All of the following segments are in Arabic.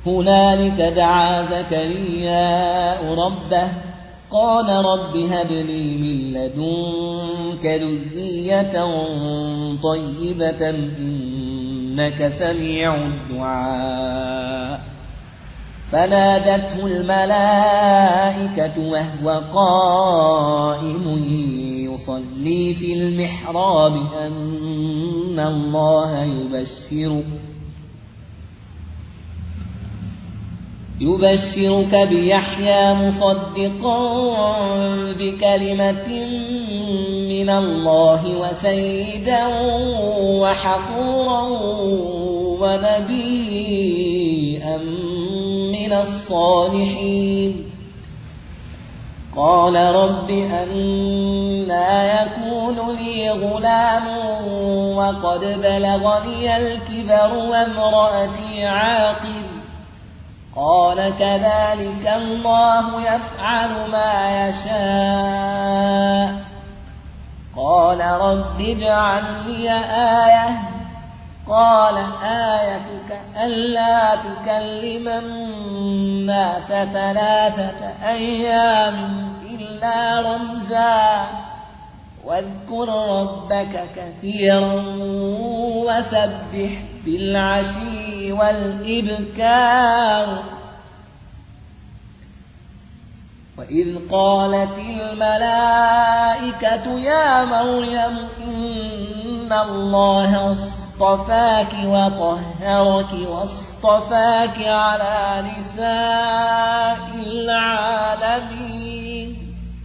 هنالك دعا زكريا ربه قال رب هب لي من لدنك ذرية طيبة إنك سميع الدعاء فنادته الملائكة وهو قائم يصلي في المحراب أن الله يبشرك بيحيى مصدقا بكلمة من الله وسيدا وحصورا ونبيا من الصالحين قال رب أنى يكون لي غلام وقد بلغني الكبر وامرأتي عاقر قال كذلك الله يفعل ما يشاء قال رب اجعل لي آية قال آيتك ألا تكلم الناس 3 أيام إلا رمزا واذكر ربك كثيرا وسبح بالعشي والإبكار وإذ قالت الملائكة يا مريم إن الله اصطفاك وطهرك واصطفاك على نساء العالمين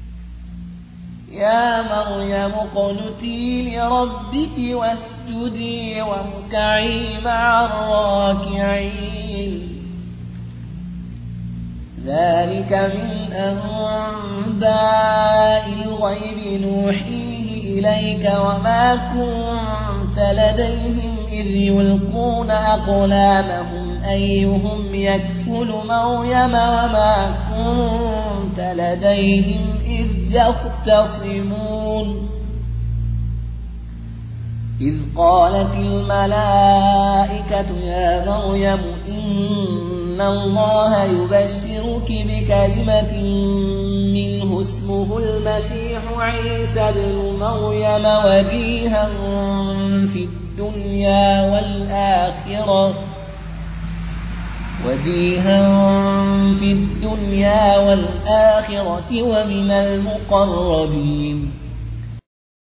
يا مريم اقنتي لربك واسجدي واركعي مع الراكعين ذلك من أنباء الغيب نوحيه إليك وما كنت لديهم إذ يلقون أقلامهم أيهم يكفل مريم وما كنت لديهم إذ يختصمون إذ قالت الملائكة يا مريم إن الله يبشرك بكلمة منه اسمه المسيح عيسى بن مريم وجيها في الدنيا والآخرة ومن المقربين